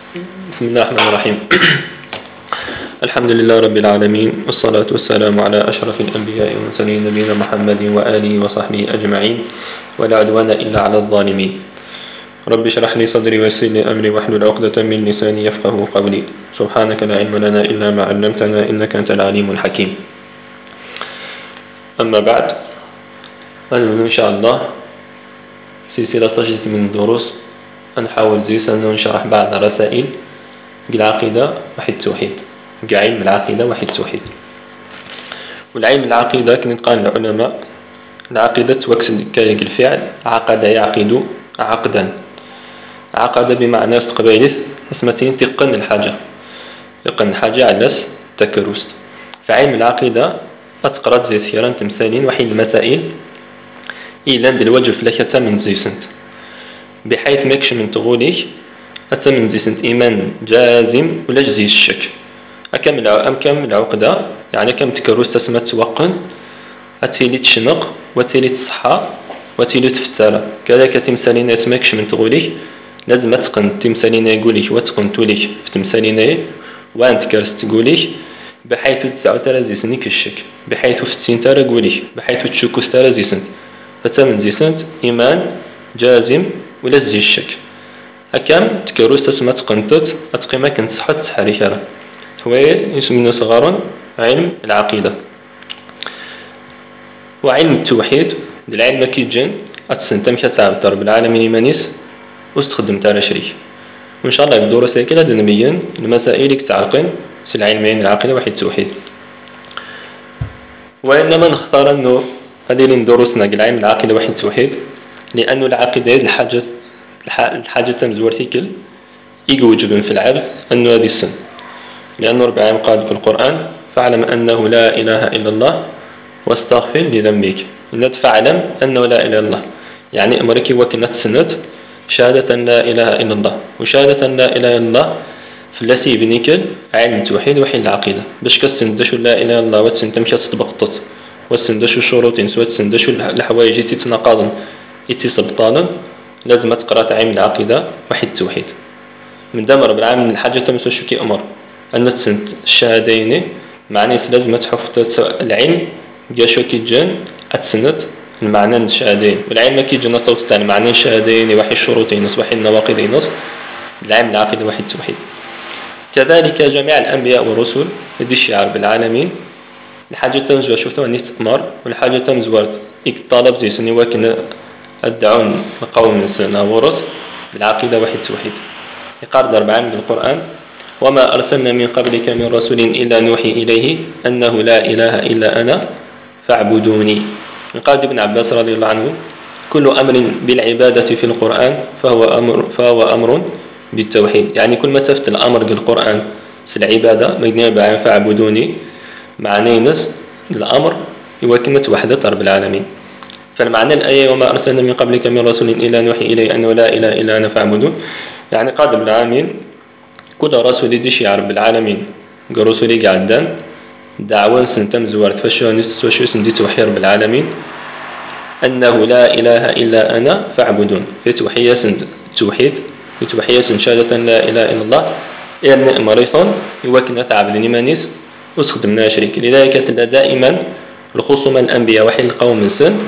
بسم الله الرحمن الرحيم. الحمد لله رب العالمين، والصلاة والسلام على أشرف الأنبياء والمرسلين نبينا محمد وآله وصحبه أجمعين، ولا عدوان إلا على الظالمين. رب اشرح لي صدري ويسر لي أمري واحلل عقدة من لساني يفقه قولي. سبحانك لا علم لنا إلا ما علمتنا إنك أنت العليم الحكيم. أما بعد، إن شاء الله سلسلة تجديد من الدروس نحاول أنه نشرح بعض الرسائل العقيدة وحي التوحيد، علم العقيدة وحي التوحيد. والعلم العقيدة كما قال العلماء: العقيدة توكسد كايق الفعل، عقد يعقد عقدا. عقد بمعنى استقبالث اسمتين تقن الحاجة، تقن الحاجة على تكروست. فعلم العقيدة أتقرأ زي ثيران تمثالين وحيد المسائل إلا الوجه فلاكة من زيسنت، بحيث ماكش من تغوليك أتمن زيسنت إيمان جازم ولا جزي الشك. أكم العقدة يعني كم تكروس تسمى توقن، أتيلي تشنق وتيلي تصحى وتيلي تفترى. كذلك تمثالين اسمكش من تغوليك لازم تقن تمثالين يقوليك وتقن توليك في تمثالين وانت كرس تقوليك، بحيث تسعو ترى زيسنك الشك، بحيث فتسين ترى قوليك، بحيث تشوكوس ترى زيسنت. فتمن زيسنت إيمان جازم ولا زي الشك. أكم تكروس تسمى تقنتت أتقيما كنت صحت تحري كرا تويل يسمونه صغارا علم العقيدة. وعلم التوحيد العلم كيجن أتسنتم كتعب رب العالمين إيمانيس واستخدم ترى شريك. وإن شاء الله بدورة سيكلة نبين المسائل تعرقن في العلمين العقيدة وحي التوحيد. وإنما نختار أنه هذه دروسنا العلم العقيدة وحي التوحيد، لأن العقيدة الحاجة تمزور ثيكل يوجب في العبد أنه هذه السن، لأن رب العالمين قال في القرآن: فاعلم أنه لا إله إلا الله واستغفر لذنبك. إن فاعلم أنه لا إله إلا الله يعني أمريكي وكنت سنة شهادة لا إله إلا الله، وشهادة لا إله إلا الله فلسي بنيكل علم التوحيد وحي العقيدة. باش كسندشو لا إله إلا الله وتسندم كتطبقطت وتسندشو الشروطين وتسندشو الحوايج تتناقضن يتسبطالا، لازم تقرأ علم العقيدة وحي التوحيد. من دام رب العالمين الحاجة تمسو شو كي أمر أن تسند الشهادين، معناه لازم تحفظ العلم جاشو كي جن أتسند المعنى الشهادين، والعلم كي جن توصل المعنى الشهادين وحي الشروطين وحي النواقض العلم العقيدة وحي التوحيد. كذلك جميع الأنبياء والرسل يدي شعار بالعالمين الحاجة تمزور شفتوا أني تأمر، والحاجة تمزور طالب زي سني وكن الدعون قوم من سنة ورس بالعقيدة وحي التوحيد. يقارد 4 بالقرآن: وما أرسلنا من قبلك من رسول إلا نوحي إليه أنه لا إله إلا أنا فاعبدوني. قال ابن عباس رضي الله عنه: كل أمر بالعبادة في القرآن فهو أمر بالتوحيد. يعني كل ما تفت الأمر بالقرآن في العبادة مجنبا فاعبدوني معنى نس الأمر يوكلنا وحدة رب العالمين. فالمعنى الآية: وما أرسلنا من قبلك من رسول إلا نوحي إليه أنه لا إله إلا أنا فاعبدون، يعني قادم العالمين كل رسول يديش يا رب العالمين رسولي قاعدان دعوة سنتم زوارت فشو سندي توحي رب العالمين أنه لا إله إلا أنا فاعبدون. في توحية سند توحيد، في توحية سند شهادة لا إله إلا الله إرن مريثون يوكلنا تعبد نيمانيس وتخدمنا شريك. لذلك دائما الخصوم الأنبياء وحي القوم من سن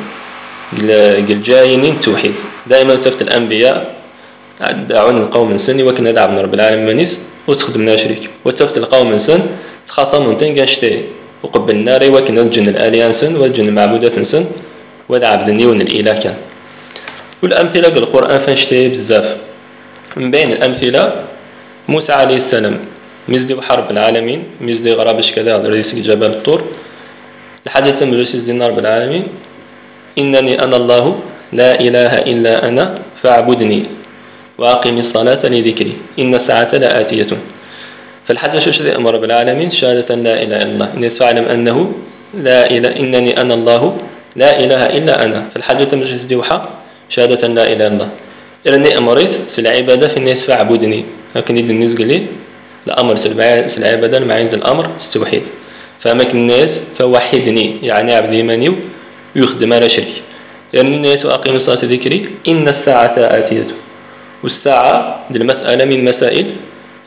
الجايين توحيد. دائما تفت الأنبياء دعون القوم من سن وكنا ندعب رب العالمين منيس وتخدمنا شريك، وتفت القوم من سن تخاصم من تنقاشتي وقبل النار وكنا الجن الآليان سن والجن المعبودات سن ودعب دنيون الإله كان. والأمثلة بالقرآن فانشتي بزاف. من بين الأمثلة موسى عليه السلام مزدي وحرب العالمين، مزدي غرابش كذا رئيس جبل الطور لحد تم رئيس رب العالمين: إنني أنا الله لا إله إلا أنا فاعبدني وأقم الصلاة لذكري إن الساعة لآتية. فالحاجة شو أمر رب العالمين شهادة لا إله إلا الله، إن فاعلم أنه لا إله إنني أنا الله لا إله إلا أنا. فالحاجة تمجلس دوحة شهادة لا إله إلا الله. إرني أمريت في العبادة في الناس فاعبدني، لكن يد الناس قليل الأمر في العبادة المعين الأمر التوحيد. فأمك الناس فوحدني يعني عبد إيماني ويخدم على شرك. يعني الناس وأقيم الصلاة ذكري إن الساعة آتية. والساعة دي المسألة من مسائل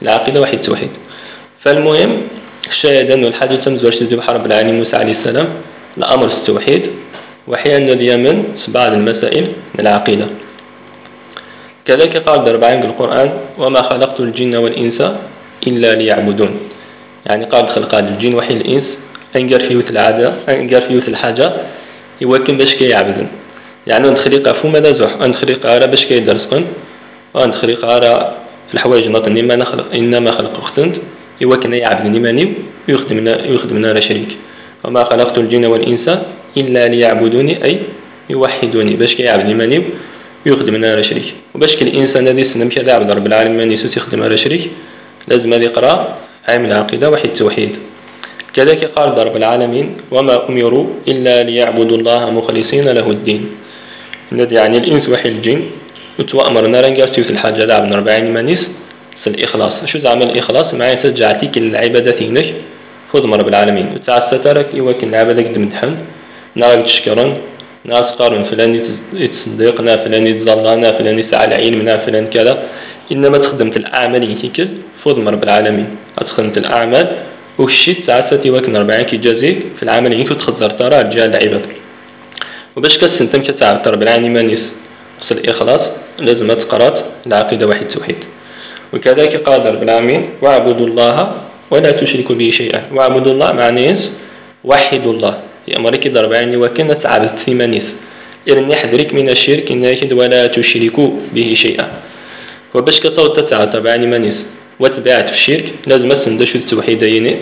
العقيدة وحيد التوحيد. فالمهم الشاهد أنه الحاجة تم زوار سيدي بحر رب العالمين موسى عليه السلام الأمر في التوحيد وأحيانا اليمن بعض المسائل من العقيدة. كذلك قال دربعين القرآن وما خلقت الجن والإنس إلا ليعبدون، يعني قال خلق الجن وحي الإنس أنقر فيه العادة أنقر فيه الحاجة يوكن باش كيعبدن، يعني نخلق فو ماذا زح نخلق على باش كيدرسقن ونخلق على الحوايج نطن إنما خلق اختنت يوكن يعبدن يماني ويخدمنا على شريك. وما خلقت الجن والإنس إلا ليعبدوني أي يوحدوني باش كيعبد يماني ويخدمنا على شريك. وباش الإنسان الذي سنم كذا عبد رب العالمين يسوس يخدم على شريك لازم هذا يقرأ علم العقيدة وحي التوحيد. كذلك قال رب العالمين وما أمروا إلا ليعبدوا الله مخلصين له الدين، يعني الإنس وحي الجن وتوأمرنا رنقرتي في الحاجة لعب 40 مانيس الإخلاص. شو زعم الإخلاص؟ معناه تجعتك العبادة هناك خذ رب العالمين وتعسترك يوكل العبادة قد مدحن نارك تشكرن ناس قارن فلان يتصدقنا فلان يتزلنا فلان يسعى العلم فلان كذا، إنما تخدمت الأعمال يكيكل فضل رب العالمين أتخدمت الأعمال وشيت تعساتي وكن 40 كي جازيك في العمل ينكو تخدر ترى رجال العباد. وباش كسنتم كتعب رب العالمين مانيس قص الإخلاص لازم تقرات العقيدة واحد التوحيد. وكذلك قال رب العالمين واعبدوا الله ولا تشركوا به شيئا، واعبدوا الله معنيس وحدوا الله يأمرك ضرب يعني وكنا تعبد ثمانيس إرني حذرك من الشرك إنك ولا تشركوا به شيئا. وباش كتصوت تتعب طبعا مانيس وتبعت في الشرك لازم تسند شو التوحيد يعني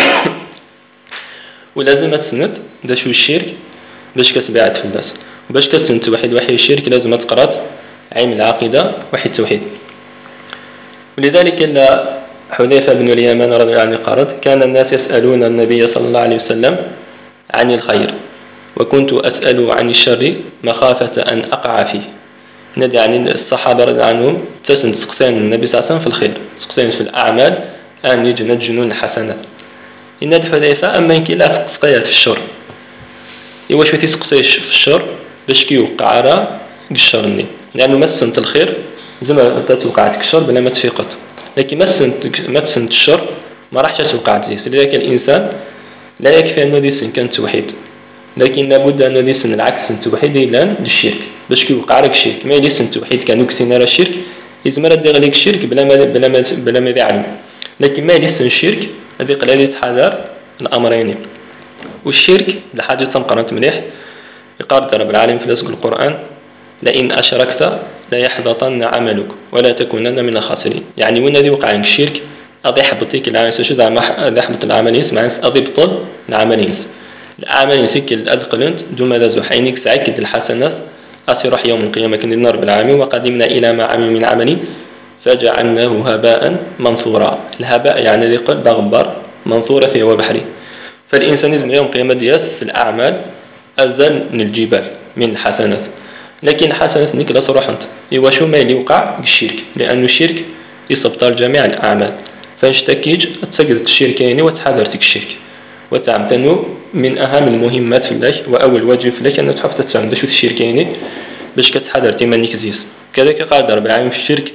ولازم تسند ده شو الشرك باش كتبعت في الناس. وباش كتسند توحيد وحي الشرك لازم تقرأ علم العقيدة وحي التوحيد. ولذلك حذيفة بن اليمان رضي الله عنه قال كان الناس يسألون النبي صلى الله عليه وسلم عن الخير وكنت أسأل عن الشر مخافة أن أقع فيه. يعني الصحابة رضي الله عنهم تسن تسقسين النبي صلى الله عليه وسلم في الخير تسقسين في الأعمال أن يجنى جنون الحسنات. إن حذيفة أما إنك لا تسقيات في الشر إيوا شو تسقسيش في الشر باش كيوقع على الشر لأنه ما سنت الخير زعما تتوقعتك الشر بلا ما تفيقت، لكن ما تسنت الشر ما راحش توقع تزيس. لذلك الإنسان لا يكفي أنه يسن كان توحيد، لكن لابد أنه يسن العكس التوحيد إلى الشرك باش كيوقع لك الشرك. ما يسن التوحيد كان يكسينا على الشرك إذا ما رد عليك الشرك بلا ما يعلم، لكن ما يسن الشرك هذه قليل يتحذر الأمرين. والشرك لحاجة تنقرنت مليح يقال رب العالمين في القرآن لئن أشركت لا يحبطن عملك ولا تكونن من الخاسرين. يعني وين ذي وقع الشرك أضي حبطيك العمل شو زعما أضي حبط العمل يسمع أضي بطل العمل يس العمل يسك الأدقلنت دوما ذا زحينك سعكت الحسنات أسيرح يوم القيامة كن النار بالعالمين وقدمنا إلى ما عمل من عمل فجعلناه هباء منثورا. الهباء يعني ذي قلب غبار منثورة في هو بحري. فالإنسان يزم يوم القيامة دياس في الأعمال أزل من الجبال من الحسنات، لكن الحسنات نيك لا صروح أنت إيوا شو ما اللي وقع بالشرك لأنه الشرك يسبطل جميع الأعمال. فاشتكيج تسجد الشرك يعني وتحذرتك الشرك وتعمتنو من أهم المهمات في الله وأول واجب في الله أن تحف تتسامد شو الشرك يعني باش كتحذر تيمانيك زيس. كذلك قال رب العالمين في الشرك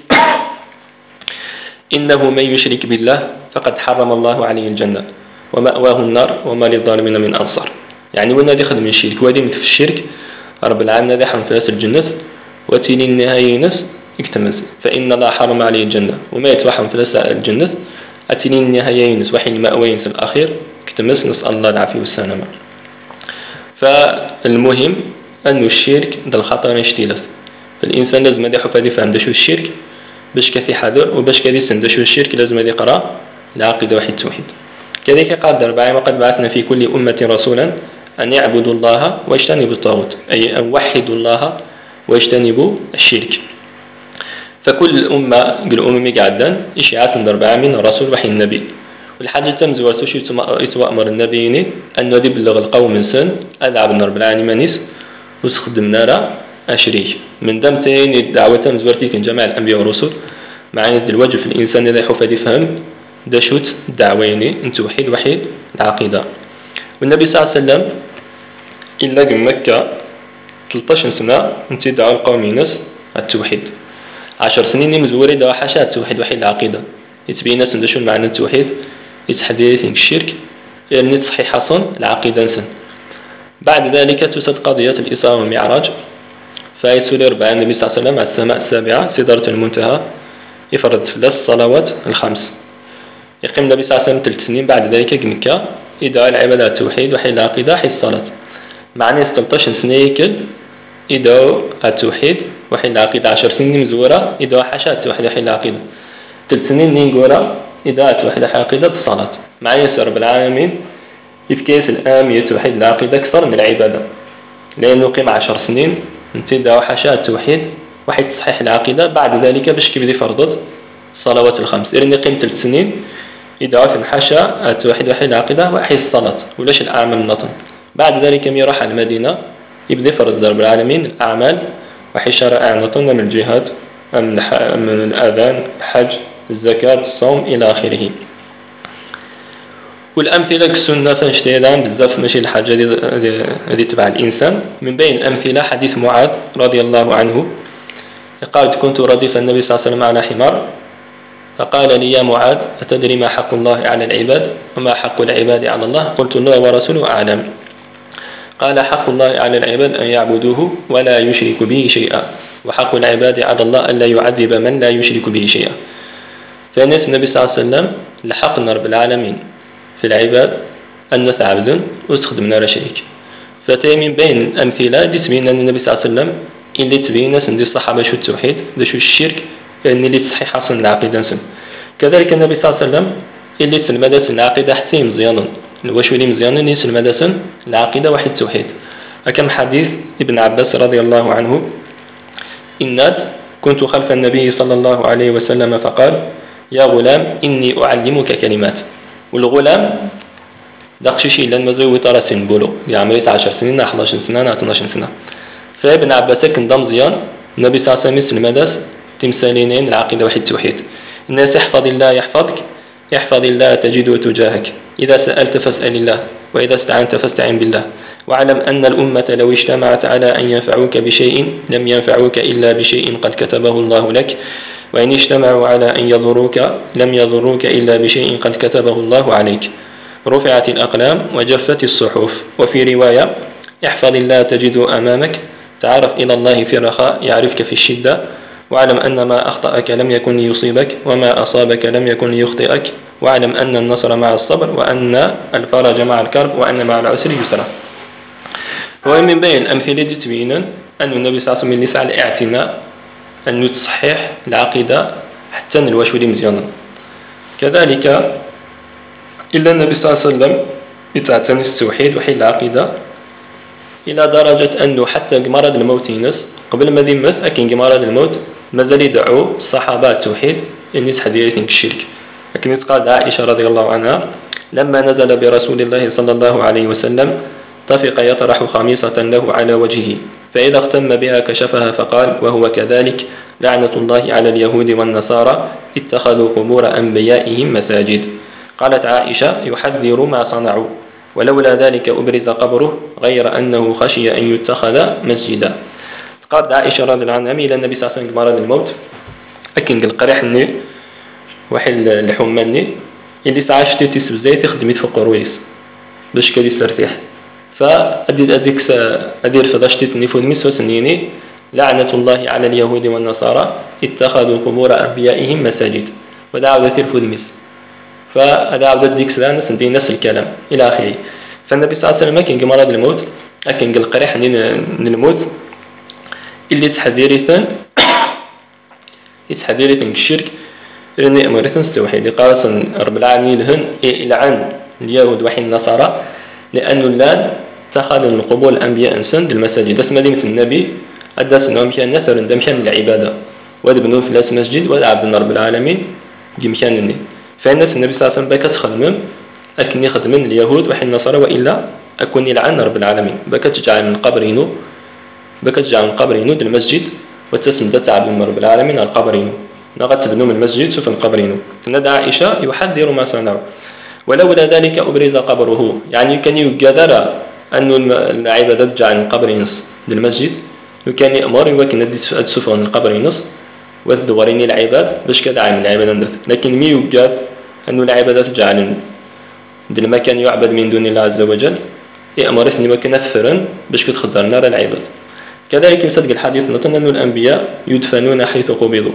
إنه من يشرك بالله فقد حرم الله عليه الجنة ومأواه النار وما للظالمين من أنصار. يعني وانا دخل من الشرك وديمت في الشرك رب العالمين ذا حرم فلاس الجنة وتيني النهاية نس اكتمز فإن الله حرم عليه الجنة وما يتوحم فلاس الجنة أتيني النهاية نس وحين مأوى ينس الأخير اكتمز نسأل الله العافية والسلامة. فالمهم أن الشرك ده الخطر يشتيلس، فالإنسان لازم يحف هذه فهم دشو الشرك باش كثي حذر وباش كثي سندشو الشرك لازم يقرأ العقيدة واحد توحيد. كذلك قال دربعي وقد بعثنا في كل أمة رسولا أن يعبدوا الله ويجتنبوا الطاغوت أي أن وحدوا الله ويجتنبوا الشرك. فكل أمة الأمم قاعدا إشاعات دربعي من رسول وحي النبي. والحاجة تمزور سوشي يتوأمر النبيين أن يبلغ القوم من سن ألعب النرب العالمانيس وتخدم نارا أشريك من دمتين الدعوة تمزور كيكن جماعة الأنبياء والرسل مع أن الواجب في الإنسان إذا يحف يفهم ده شوت الدعويني انت وحيد العقيدة. والنبي صلى الله عليه وسلم إلا مكة 13 سنة انت دعوا القوم ناس التوحيد 10 سنين مزوري دعوا حاشا التوحيد وحيد العقيدة يتبين الناس شنو معنى التوحيد يتحدث الشرك يعني تصحيح حسن العقيدة نسن. بعد ذلك تسد قضية الإسراء والمعراج فيسولي ربع النبي صلى الله عليه وسلم على السماء السابعة سدرة المنتهى يفرض في الصلوات الخمس. يقيم النبي صلى الله عليه وسلم 3 سنين بعد ذلك مكة يدعى العبادة التوحيد وحي العقيدة حي الصلاة. معناه 13 سنة يكل يدعو التوحيد وحي العقيدة 10 سنين مزورة يدعو حاشا التوحيد وحي العقيدة 3 سنين نينغورا يدعو التوحيد وحي العقيدة الصلاة. معناه رب العالمين يتكيس الآمية توحيد العقيدة أكثر من العبادة لأنه قيم 10 سنين انتدعو حاشا التوحيد وحي تصحيح العقيدة. بعد ذلك باش كيبدي فرضت الصلوات الخمس إذن يقيم 3 سنين يدعو في الحاشا التوحيد وحي العقيدة وحي الصلاة ولاش الأعمال النطن. بعد ذلك يروح على المدينة يبدأ فرض رب العالمين الأعمال وحي شرائع نطن من الجهاد من الأذان الحج الزكاة الصوم إلى آخره. والأمثلة كسنة تنشتيدان بزاف ماشي الحاجة هذه تبع الإنسان. من بين الأمثلة حديث معاذ رضي الله عنه قال كنت رديف النبي صلى الله عليه وسلم على حمار فقال لي يا معاذ أتدري ما حق الله على العباد وما حق العباد على الله؟ قلت الله ورسوله أعلم. قال حق الله على العباد أن يعبدوه ولا يشرك به شيئا وحق العباد على الله أن لا يعذب من لا يشرك به شيئا. فالناس النبي صلى الله عليه وسلم لحقنا رب العالمين في العباد أن نتعبد وتخدمنا لا شريك. فتي من بين الأمثلة اللي تبين أن النبي صلى الله عليه وسلم اللي تبين الناس ندير الصحابة شو التوحيد شو الشرك يعني اللي تصحيح حسن العقيدة نسن. كذلك النبي صلى الله عليه وسلم اللي تلمدس العقيدة حتى مزيانا واش ولي مزيانا اللي تلمدس العقيدة واحد التوحيد. أكم حديث ابن عباس رضي الله عنه إنات كنت خلف النبي صلى الله عليه وسلم فقال يا غلام إني أعلمك كلمات. والغلام دقشيشي لان مازال وطارة سن بولو يعني 10 سنين 11 سنة 12 سنة. فابن عباس كان مزيان النبي صلى الله عليه وسلم المدس تمثالين العقيدة واحد التوحيد. الناس احفظ الله يحفظك احفظ الله تجده تجاهك إذا سألت فاسأل الله وإذا استعنت فاستعن بالله واعلم أن الأمة لو اجتمعت على أن ينفعوك بشيء لم ينفعوك إلا بشيء قد كتبه الله لك وإن اجتمعوا على أن يضروك لم يضروك إلا بشيء قد كتبه الله عليك. رفعت الأقلام وجفت الصحف. وفي رواية احفظ الله تجده أمامك تعرف إلى الله في الرخاء يعرفك في الشدة واعلم أن ما أخطأك لم يكن ليصيبك وما أصابك لم يكن ليخطئك واعلم أن النصر مع الصبر وأن الفرج مع الكرب وأن مع العسر يسرا. ومن بين الأمثلة التي تبين أن النبي صلى الله عليه وسلم يسعى الاعتناء أن تصحيح العقيدة حتى نلواش ولي مزيانا. كذلك إلا النبي صلى الله عليه وسلم يتعتني التوحيد وحي العقيدة إلى درجة أنه حتى مرض الموت ينس قبل ما يمت أكن مرض الموت مازال يدعو الصحابة التوحيد أن يتحدث الشرك. لكن قال عائشة رضي الله عنها لما نزل برسول الله صلى الله عليه وسلم طفق يطرح خميصة له على وجهه فإذا اغتم بها كشفها فقال وهو كذلك لعنة الله على اليهود والنصارى اتخذوا قبور أنبيائهم مساجد. قالت عائشة يحذر ما صنعوا ولولا ذلك أبرز قبره غير أنه خشي أن يتخذ مسجدا. قالت عائشة رضي الله عنها إلى النبي صلى الله عليه وسلم مرض الموت أكن القريحني وحل الحماني اللي ساعشتي تسب زيت خدمت في قرويس باش كدي يسترتاح فأديك أدير فضشتي تنفذ مسو سنيني لعنة الله على اليهود والنصارى اتخذوا قبور أنبيائهم مساجد ودعوا ترفض مس فهذا عبد ديك سلان سنتين نفس الكلام إلى آخره. فالنبي صلى الله عليه وسلم كان مرض الموت لكن قال قريح من الموت اللي يتحذرثن الشرك لأن أمرثن التوحيد قال رب العالمين لهن إلعن اليهود وحي النصارى لأنه الآن اتخذ من قبول الأنبياء إنسان المساجد اسم مدينة النبي أدى سنهم كان نثر دمكان العبادة ودبنوا في لاس مسجد ودعبنا رب العالمين دمكان فالناس النبي صلى الله عليه وسلم بكت خدمهم أكن يخدمن اليهود وحي النصارى وإلا أكون يلعن رب العالمين بكت تجعل من قبرينو بكت تجعل من قبرينو المسجد وتسم تعب من رب العالمين على القبرينو نغت تبنوا من المسجد سوف القبرينو. فندى عائشة يحذر ما صنعوا ولولا ذلك أبرز قبره يعني كان يقدر أن العبادة تجعل من قبرينس للمسجد وكان يأمر وكان يدي سوف القبرينس وتدوريني العباد باش كدعم العبادة ندرت، لكن مي يوجد أنه العبادة تجعل دل ما كان يعبد من دون الله عز وجل يأمرثني ما كنفرن باش كتخضر نار العباد. كذلك يصدق الحديث نطن أن الأنبياء يدفنون حيث قبضوا.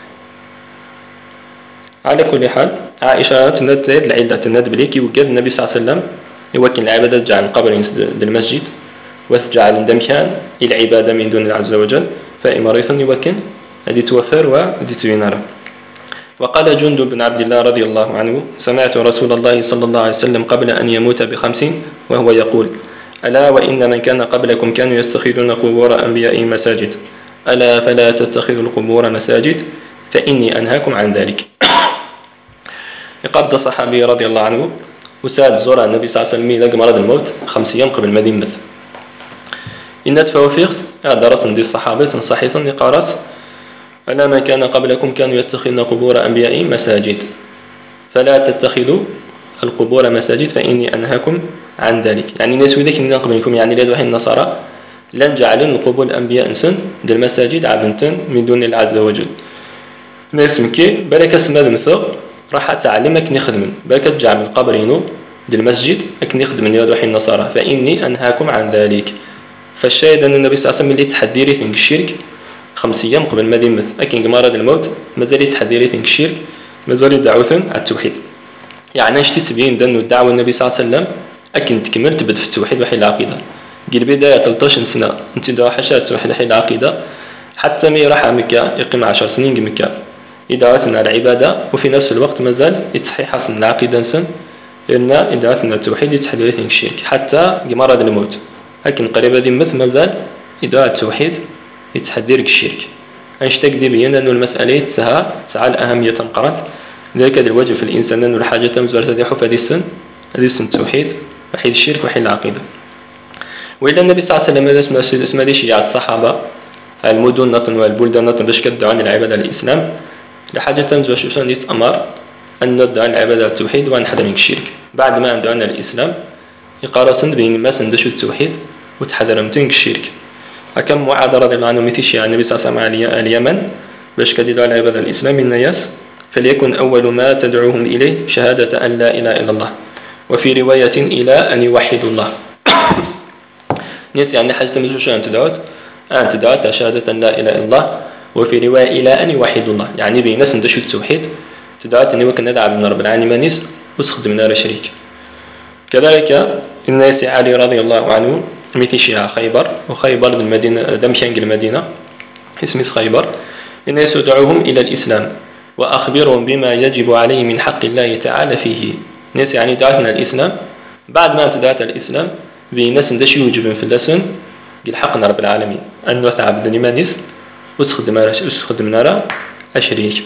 على كل حال عائشة تند العلة تند بليك يوجد النبي صلى الله عليه وسلم يوكل العبادة تجعل القبر المسجد وتجعل دمكان العبادة من دون الله عز وجل، فإماريثا يوكل هذه توفر وهذه توينار. وقال جندب بن عبد الله رضي الله عنه: سمعت رسول الله صلى الله عليه وسلم قبل أن يموت ب5 وهو يقول: ألا وإن من كان قبلكم كانوا يتخذون قبور أنبيائهم مساجد، ألا فلا تتخذوا القبور مساجد فإني أنهاكم عن ذلك. قبض الصحابي رضي الله عنه وساد زور النبي صلى الله عليه وسلم لقى مرض الموت 5 أيام قبل ما يموت. إن توفيقت درس دي الصحابة صحيحا قارس: ألا ما كان قبلكم كانوا يتخذون قبور أنبيائهم مساجد فلا تتخذوا القبور مساجد فإني أنهاكم عن ذلك. يعني الناس وذاك اللي قبلكم يعني لاد واحد النصارى لن جعلوا القبور الأنبياء إنسان ديال المساجد عبدة من دون الله عز وجل. ناس مكي بالك اسمها المثل راح تعلمك نخدم بالك تجعل القبر ينو ديال المسجد لكن يخدم لاد واحد النصارى فإني أنهاكم عن ذلك. فالشاهد أن النبي صلى الله عليه وسلم اللي تحديري ثنك الشرك 5 أيام قبل ما يموت لكن مرض الموت مازال يتحديري ثنك الشرك مازال يدعوثن على التوحيد. يعني اش تتبين أنه الدعوة النبي صلى الله عليه وسلم أكن تكمل تبدا في التوحيد وحي العقيدة. قل بداية 13 سنة انت دعوة حشا التوحيد وحي العقيدة حتى مي راح مكة يقيم 10 سنين مكة يدعوثنا على العبادة وفي نفس الوقت مازال يتصحيح حسن العقيدة نسن لأن يدعوثنا التوحيد يتحدث ثنك الشرك حتى مرض الموت. لكن قريبا دي مثل مازال يدعو التوحيد يتحدير الشرك. أنشتك دي بيان أنه المسألة تسعى الأهمية تنقرض ذلك الواجب في الإنسان أنه الحاجة تمزور تديحه في هذه السن التوحيد وحيد الشرك وحيد العقيدة. وإلا النبي صلى الله عليه وسلم اسمه دي شيعة الصحابة المدن والبلدان باش كدعوا عن العبادة الإسلام لحاجة تمزور شوشان يتأمر أن ندعو عن العبادة التوحيد ونحذر من الشرك. بعد ما ندعو عن الإسلام يقارسن بين ما سندشوا التوحيد وتحذر من الشرك. أكم معاذ رضي الله عنه مثل شيعة النبي صلى الله عليه وسلم اليمن باش كدعوا على العبادة الإسلام من الناس فليكن أول ما تدعوهم إليه شهادة أن لا إله إلا الله وفي رواية إلى أن يوحدوا الله. نيت يعني حاجة تمزوش أن تدعوت شهادة أن لا إله إلا الله وفي رواية إلى أن يوحدوا الله. يعني بين ناس ندشوا التوحيد تدعوت أن يوكل ندعى من رب العالمين مانيس وتخدم نار شريك. كذلك الناس علي رضي الله عنه مثل شيعة خيبر وخيبر بالمدينة دمشق المدينة اسم خيبر الناس يدعوهم إلى الإسلام وأخبرهم بما يجب عليه من حق الله تعالى فيه. الناس يعني دعتنا الإسلام بعد ما تدعت الإسلام بناس ندش يوجب في اللسن قل حقنا رب العالمين أن تعبد لمانيس وتخدم نار أشريك.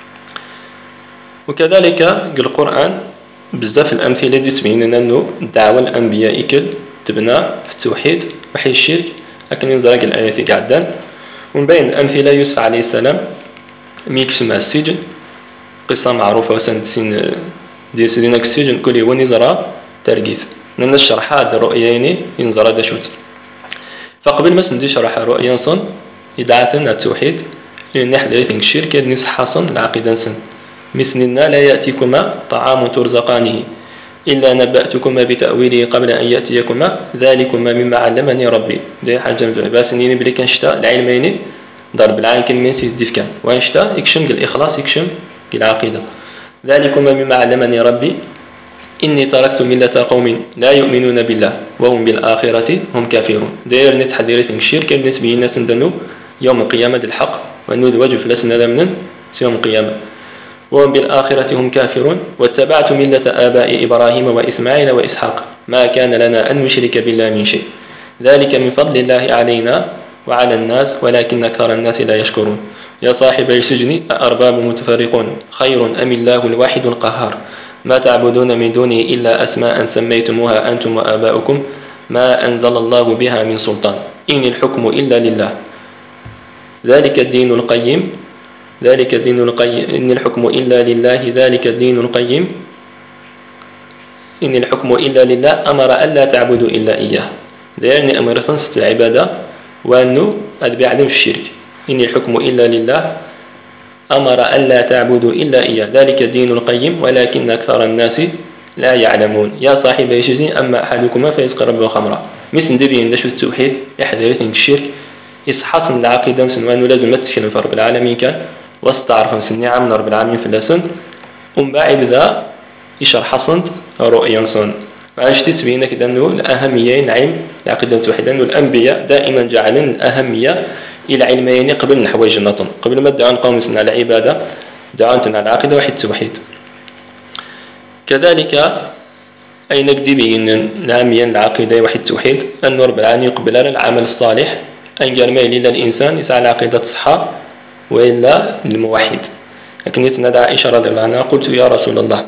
وكذلك القرآن بزاف الأمثلة دي تبين أنه دعوة الأنبياء كل تبنى في التوحيد وحي الشرك لكن ينزرق الآيات قعدان. ونبين الأمثلة يوسف عليه السلام ميكس مع السجن قصة معروفة وسند سين دي سيدنا السجن كل يوم يزرع ترقيث لأن الشرح هذا الرؤيين ينزرع دشوت. فقبل ما سندي شرح رؤيا صن يدعتنا التوحيد لأن حدث الشرك نصح حصن العقيدة سن مثلنا لا يأتيكما طعام ترزقانه إلا نبأتكما بتأويله قبل أن يأتيكما ذلكما مما علمني ربي. دي حاجة مزوجة بس إني بلي كنشتا العلميني ضرب العين كلمين سيد ديفكان وانشتا يكشم الإخلاص يكشم العقيدة. ذلكما مما علمني ربي إني تركت ملة قوم لا يؤمنون بالله وهم بالآخرة هم كافرون. داير نتحديرة الشرك بالنسبة للناس ندنو يوم القيامة الحق وأنه الوجه فلسنا ذمنا يوم القيامة وهم بالآخرة هم كافرون. واتبعت ملة آباء إبراهيم وإسماعيل وإسحاق ما كان لنا أن نشرك بالله من شيء ذلك من فضل الله علينا وعلى الناس ولكن أكثر الناس لا يشكرون. يا صاحب السجن أأرباب متفرقون خير أم الله الواحد القهار ما تعبدون من دونه إلا أسماء سميتموها أنتم وآباؤكم ما أنزل الله بها من سلطان إن الحكم إلا لله ذلك الدين القيم إن الحكم إلا لله ذلك الدين القيم إن الحكم إلا لله أمر ألا تعبدوا إلا إياه. لأن أمر ست العبادة وأنه أتبع عدم الشرك. إن الحكم إلا لله أمر أن لا تعبدوا إلا إياه ذلك الدين القيم ولكن أكثر الناس لا يعلمون يا صاحبي السجن أما أحدكما فيسقي ربه خمرا مثل دبي نشوف التوحيد يحذرين الشرك يصحصن العقيدة وأنه لازم تتكلم في رب العالمين كان واستعرف نسن نعم رب العالمين في اللسن ومن ذا يشرح حصنت رؤيا صن عاش تتبين كده أنه الأهمية نعم العقيدة التوحيد أنه الأنبياء دائما جعلن الأهمية إلى علمين قبل الحوايج النطن قبل ما دعون قوم على العبادة دعون على العقيدة واحد التوحيد كذلك أي نكذب أن نعميا العقيدة واحد التوحيد أن رب العالمين يقبل العمل الصالح أن قال ما إلا الإنسان يسعى العقيدة الصحة وإلا الموحد لكن يتندى عائشة رضي الله عنها قلت يا رسول الله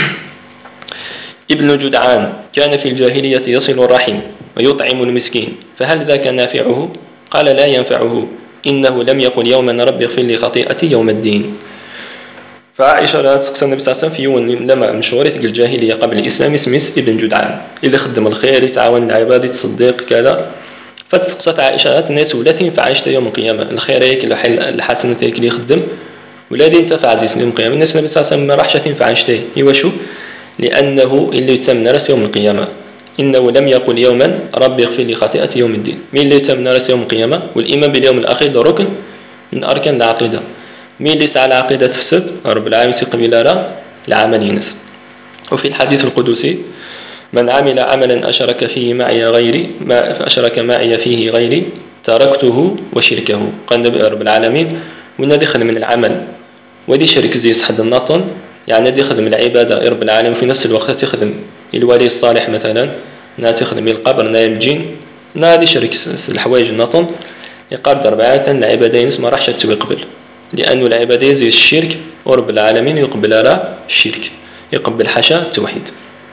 ابن جدعان كان في الجاهلية يصل الرحم ويطعم المسكين فهل ذاك نافعه؟ قال لا ينفعه إنه لم يقل يوما رب اغفر لي خطيئتي يوم الدين. فعائشة لا تسقس النبي صلى الله عليه وسلم في يوم لما مشهور تلك الجاهلية قبل الإسلام اسمه ابن جدعان اللي خدم الخير يتعاون العباد يتصدق كذا فتسقست عائشة الناس ولاتين فعايشة يوم القيامة الخير هيك الحسنة هيك اللي يخدم ولادي انتفع عزيز يوم القيامة الناس النبي صلى الله عليه وسلم ما راحش فعايشته يوشو لأنه اللي يتم نرس يوم القيامة إنه لم يقل يوما ربي اغفر لي خطيئتي يوم الدين مين اللي يتم نرس يوم القيامة والإيمان باليوم الأخير ركن من أركان العقيدة مين اللي سعى العقيدة تفسد رب العالمين قبل العمل ينس. وفي الحديث القدسي من عمل عملا أشرك فيه معي غيري ما أشرك معي فيه غيري تركته وشركه قال رب العالمين وإن دخل من العمل ودي شرك زي حد النطن يعني دي يخدم العبادة رب العالمين في نفس الوقت يخدم الولي الصالح مثلا ناس يخدم القبر نا الجن نادي شرك الحوايج النطن يقدر بعاتا العبادين ما راحش تقبل لأنه العبادة زي الشرك ورب العالمين يقبل على الشرك يقبل حاشا التوحيد.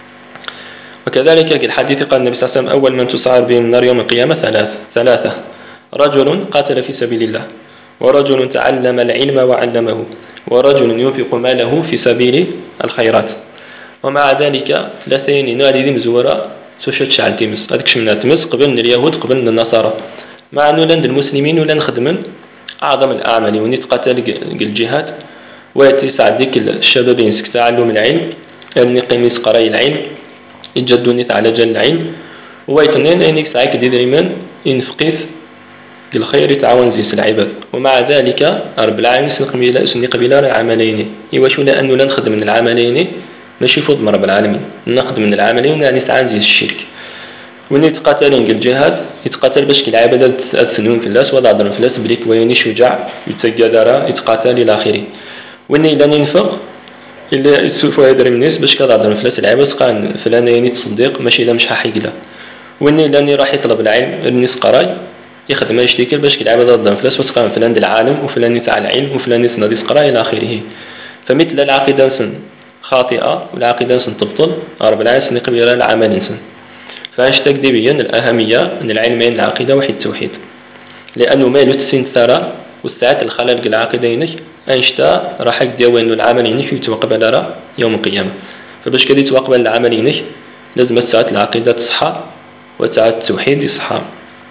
وكذلك الحديث قال النبي صلى الله عليه وسلم أول من تسعر بهم النار يوم القيامة ثلاثة رجل قاتل في سبيل الله ورجل تعلم العلم وعلمه ورجل ينفق ماله في سبيل الخيرات. ومع ذلك ثلاثين نادي ذي مزورة سوشت شعل تيمس هذاك شمنا تمس قبل من اليهود قبل من النصارى مع أنه لند المسلمين ولا نخدمن أعظم الأعمال ونتقاتل الجهاد ويتسع ديك الشباب ينسك تعلم العلم أن قيميس قراي العلم يجدوني على جل العلم ويتنين أنك سعيك ديدريمان ينفقيث الخير يتعاون زيس العباد. ومع ذلك رب العالمين سني قبيلة العملين يوشو لأنه لا نخدم من العملين ماشي فوض من رب العالمين نخدم من العملين يعني نسعى زيس الشرك وين يتقاتلين الجهاد يتقاتل باش كي العبادة تسنون في الناس ولا ضرب في الناس بليك وين شجاع يتقادر يتقاتل إلى آخره وين إلا ينفق إلا يسوف يدري الناس باش كذا ضرب في الناس العباد قال فلان يعني تصدق ماشي إلا مش حقيقة وين إلا راح يطلب العلم الناس قراي يخدم يشتكي باش كي العباد ضرب في الناس وتقال فلان العالم وفلان يتاع العلم وفلان يسند قراي إلى آخره. فمثل العقيدة سن خاطئة والعقيدة سن تبطل رب العالمين سن قبل العمل إنسان. فاش تكذبيا الأهمية من العلمين العقيدة واحد التوحيد لأنه ما يلتسين ثرى والساعات الخلل العقيدة ينك أنشتا راح يديو أنه العمل ينك يتوقبل يوم القيامة. فباش كده يتوقبل العمل ينك لازم الساعات العقيدة تصحى وساعات التوحيد يصحى.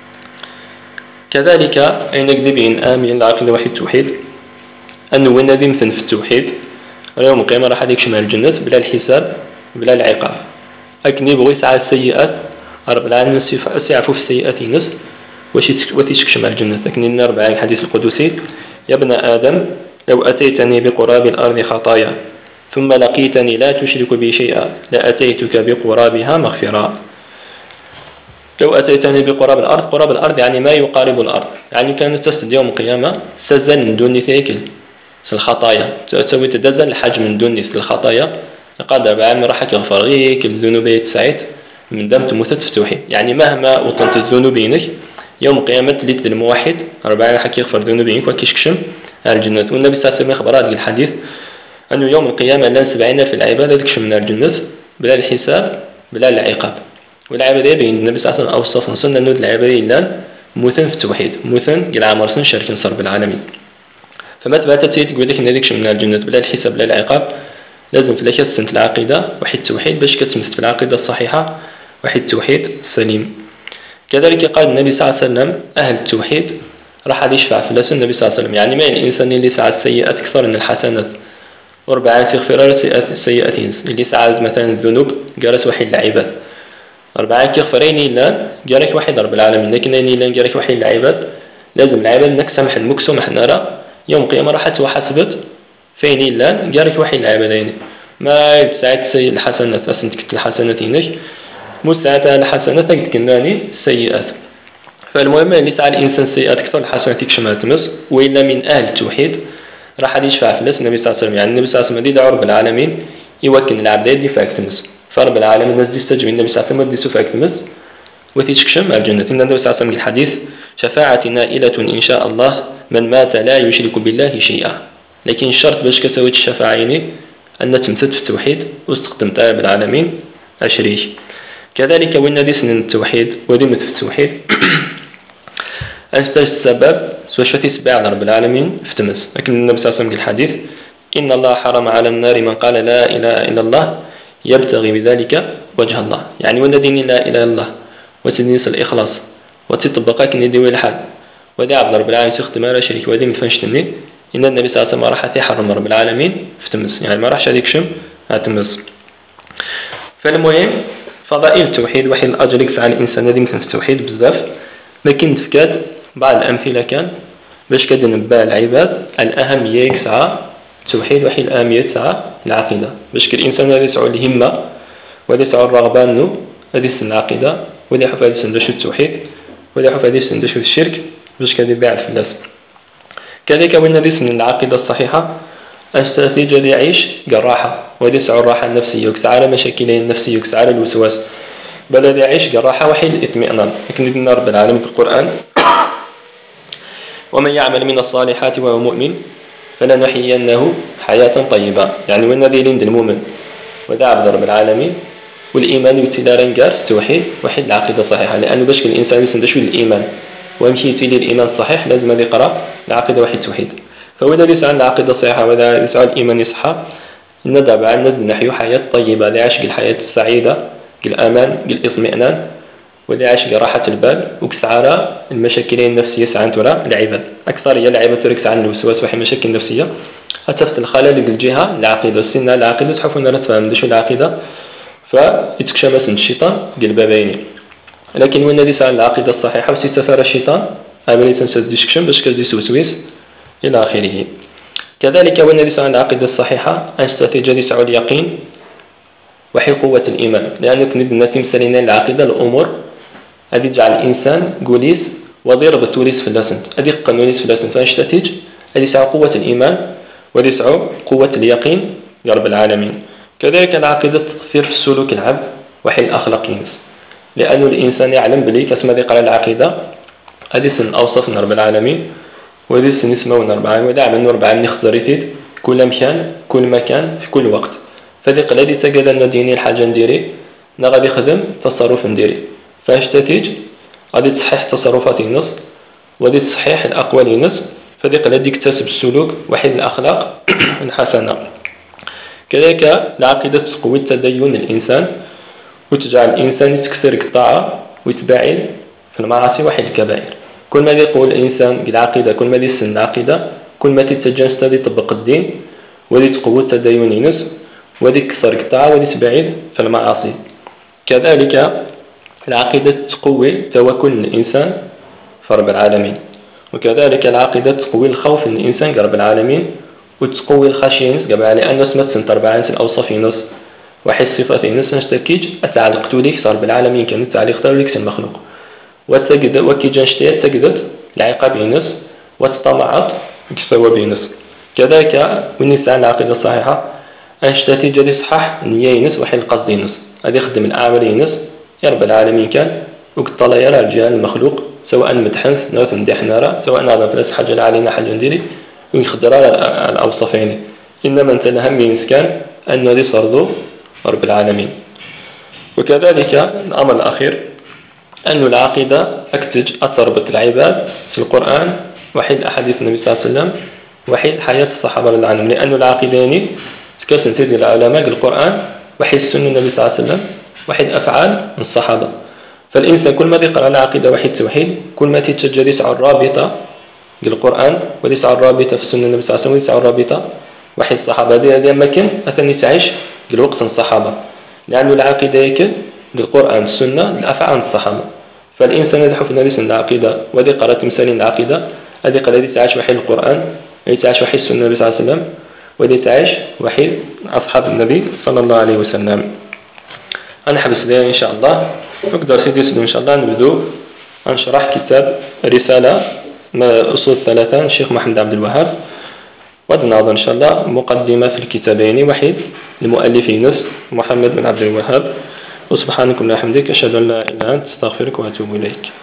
كذلك أي نكذبين آمين العقيدة واحد التوحيد أنه وين ذي مثل في التوحيد يوم القيامة راح يديك شمال الجنة بلا الحساب بلا العقاب. أكني بغي ساعة السيئات رب العالمين سيعفو في السيئات ينس وتيشك شمال الجنة. أكني نربع الحديث القدسي يا ابن آدم لو أتيتني بقراب الأرض خطايا ثم لقيتني لا تشرك بي شيئا لأتيتك بقرابها مغفرا. لو أتيتني بقراب الأرض قراب الأرض يعني ما يقارب الأرض يعني كانت تسد يوم القيامة سزل من دون ثيكل الخطايا تسوي تدزل الحجم من دون الخطايا قادر بعلم راح يغفر غيك الذنوب يتسعيت من دم تموت في التوحيد يعني مهما وطنت الذنوب بينك يوم القيامة ليت الموحد ربنا حكي يغفر ذنوبك وكيشكشم على الجنة. والنبي صلى الله عليه وسلم أخبر هذا الحديث أنه يوم القيامة لا 70 في العبادة تكشم من الجنة بلا الحساب بلا العقاب. والعبادة بين النبي صلى الله عليه وسلم أوصف نصنا أنه العبادة إلا مثن في التوحيد مثن قل عمر سن شرك صرب العالمين. فما تبعت تقول لك أنك من الجنة بلا الحساب بلا العقاب لازم في لك السنة العقيدة واحد التوحيد باش كتمثل في العقيدة الصحيحة واحد التوحيد السليم. كذلك قال النبي صلى الله عليه وسلم أهل التوحيد راح غادي يشفع في الناس النبي صلى الله عليه وسلم. يعني ما الانسان اللي سعى السيئات اكثر من الحسنات، وربعا تغفر السيئات اللي سعى مثلا الذنوب جالس وحيد العباد، أربعة كيغفرين إلا جارك واحد رب العالمين. لكن إلا جارك واحد العباد لازم العباد انك سمح المكسوم نرى يوم القيامة راح توحسبت فين إلا جارك واحد العبادين. ما تساعد سيء الحسنات أصلا تكت الحسنات هناك، مساعد الحسنات تكناني السيئات. فالمهم اللي سعى الإنسان السيئات أكثر الحسنات يكشمها تمس، وإلا من أهل التوحيد راح يشفع في الناس النبي صلى الله عليه وسلم. يعني النبي صلى الله عليه وسلم يدعو رب العالمين يوكل العبد يدي فاك تمس، فرب العالمين الناس دي استجب النبي صلى الله عليه وسلم ودي سفاك تمس وتيتكشم الجنة. إن النبي صلى الله عليه وسلم الحديث شفاعة نائلة إن شاء الله من مات لا يشرك بالله شيئا. لكن الشرط باش كتسوي الشفاعة يعني أن تمتد في التوحيد واستخدمت رب العالمين أشريك. كذلك وإن دي سنن التوحيد ودمت في التوحيد أنت السبب سواش تتبع رب العالمين في تمس. لكن النبي صلى الله عليه وسلم الحديث إن الله حرم على النار من قال لا إله إلا الله يبتغي بذلك وجه الله. يعني وإن دين لا إله إلا الله وتدينس الإخلاص وتطبقك ندوي الحال ودي عبد رب العالمين تختم على شريك ودي متفنشتني إن النبي صلى الله عليه وسلم راح يحرم رب العالمين في تمس، يعني ما راحش هذيك شم تمس. فالمهم فضائل التوحيد وحيد الأجر يكسع الإنسان هذه مثل في التوحيد بزاف. لكن تفكات بعض الأمثلة كان باش كتنبه العباد الأهمية يكسع التوحيد وحيد الأهمية تسعى العقيدة باش الإنسان هذا يسعى الهمة وهذا يسعى الرغبة أنه هذه السن العقيدة وهذا يحب هذه السن دشو التوحيد وهذا يحب هذه السن دشو الشرك باش كذا يبيع في الناس. كذلك وإن هذه السن العقيدة الصحيحة أستراتيجية اللي يعيش قراحة وهذا يسعى الراحة النفسية ويكسع على مشاكله النفسية ويكسع على الوسواس، بل هذا يعيش قراحة وحيد الاطمئنان. لكن لنا رب العالمين في القرآن ومن يعمل من الصالحات وهو مؤمن فلنحيينه حياة طيبة. يعني وإن ذي لند المؤمن وذا عبد رب العالمين والإيمان يتدارن في التوحيد وحيد العقيدة الصحيحة. لأنه باش الإنسان يسندشو الإيمان ويمشي يتيلي الإيمان الصحيح لازم يقرأ العقيدة وحيد التوحيد. فوذا يسعى العقيدة الصحيحة وذا يسعى الإيمان يصحى ندب عن نزل نحيو حياة طيبة ليعيش الحياة السعيدة الأمان الاطمئنان وليعيش راحة البال وكسعى المشاكل النفسية سعان ترى العباد أكثر هي العباد تركس عن الوسواس وحي مشاكل نفسية أتفت الخلل الجهة العقيدة السنة العقيدة تحفون نتفهم دشو العقيدة فيتكشى مثلا الشيطان قل بابيني. لكن وين دي سعى العقيدة الصحيحة وسيتفار الشيطان أبني تنسد ديشكشم باش كاز ديسوسويس إلى آخره. كذلك وين دي سعى العقيدة الصحيحة أن استراتيجية دي سعى اليقين وحي قوة الإيمان. لأنك ندنا تمثلين العقيدة الأمور هذه تجعل الإنسان قوليس وضير بتوريس في اللسن هذه قانونيس في اللسن فنشتتج هذه سعى قوة الإيمان وهذه سعى قوة اليقين يا رب العالمين. كذلك العقيدة تأثير في السلوك العبد وحي الأخلاقيين، لأن الإنسان يعلم بلي كسما ذي قال العقيدة هذه سن أوصف رب العالمين وهذه سن اسمه نربعين ودعم نربعين نخزريتيد كل مكان كل مكان في كل وقت. فذي قال هذه تقال أن ديني الحاجة نديري نغادي خدم تصرف نديري فاش تتيج غادي تصحيح تصرفات الناس وغادي تصحيح الأقوال الناس. فذي قال هذه تكتسب السلوك وحي الأخلاق الحسنة. كذلك العقيدة تقوي تدين الإنسان وتجعل الإنسان يتكثر الطاعة ويتباعد في المعاصي وحي الكبائر. كل ما يقول الإنسان بالعقيدة كل ما يسن العقيدة كل ما تتجنس تدي طبق الدين ودي تقوي تدين الناس ودي كثر الطاعة ودي تباعد في المعاصي. كذلك العقيدة تقوي توكل الإنسان في رب العالمين. وكذلك العقيدة تقوي الخوف من الإنسان كرب العالمين وتقوي الخشية قبل أنه اسمت سنة 40 الأوصاف نص وحي الصفات نص نشتكيج أتعلق توليك صار بالعالمين كانت تعليق توليك المخلوق وتجد وكي جنشتيت تجدت العقاب ينس وتطمعت الثواب ينس. كذلك والنساء العقيدة الصحيحة أنشتتي جدي صحح نية ينس وحي القصد ينس هذا يخدم الأعمال ينس يا رب العالمين كان وقت يرى الجهال المخلوق سواء مدحنس نوت مدح نارا سواء نعظم فلاس حاجة علينا حاجة نديري ويخدر على الأوصافين. إنما أنت الأهم ينسكان أن دي صرضو رب العالمين. وكذلك الأمر الأخير أن العقيدة أكتج أتربط العباد في القرآن وحيد أحاديث النبي صلى الله عليه وسلم وحيد حياة الصحابة رضي الله عنهم. لأن العقيدة يعني تكسن تدي العلماء القرآن وحيد السنة النبي صلى الله عليه وسلم وحيد أفعال من الصحابة. فالإنسان كل ما يقرأ العقيدة وحيد توحيد كل ما تتجد يسعى الرابطة ديال القرآن وليس على الرابطة في السنة النبي صلى الله عليه وسلم وليس على الرابطة وحي الصحابة. هذه أماكن أثني تعيش ديال وقت الصحابة، لأن العقيدة هيك ديال القرآن السنة الأفعال عن الصحابة. فالإنسان الذي حفظ نبي العقيدة وذي قرأ تمثالين العقيدة هذه قال الذي تعيش وحي القرآن، الذي تعيش وحي السنة النبي صلى الله عليه وسلم، والذي تعيش وحي أصحاب النبي صلى الله عليه وسلم. أنا حبس لي إن شاء الله نقدر سيدي إن شاء الله نبدو نشرح كتاب رسالة أصول الثلاثة الشيخ محمد عبد الوهاب، ونعرض إن شاء الله مقدمة في الكتابين وحيد لمؤلف نفس محمد بن عبد الوهاب. وسبحانك اللهم وبحمدك أشهد أن لا إله إلا أنت أستغفرك وأتوب إليك.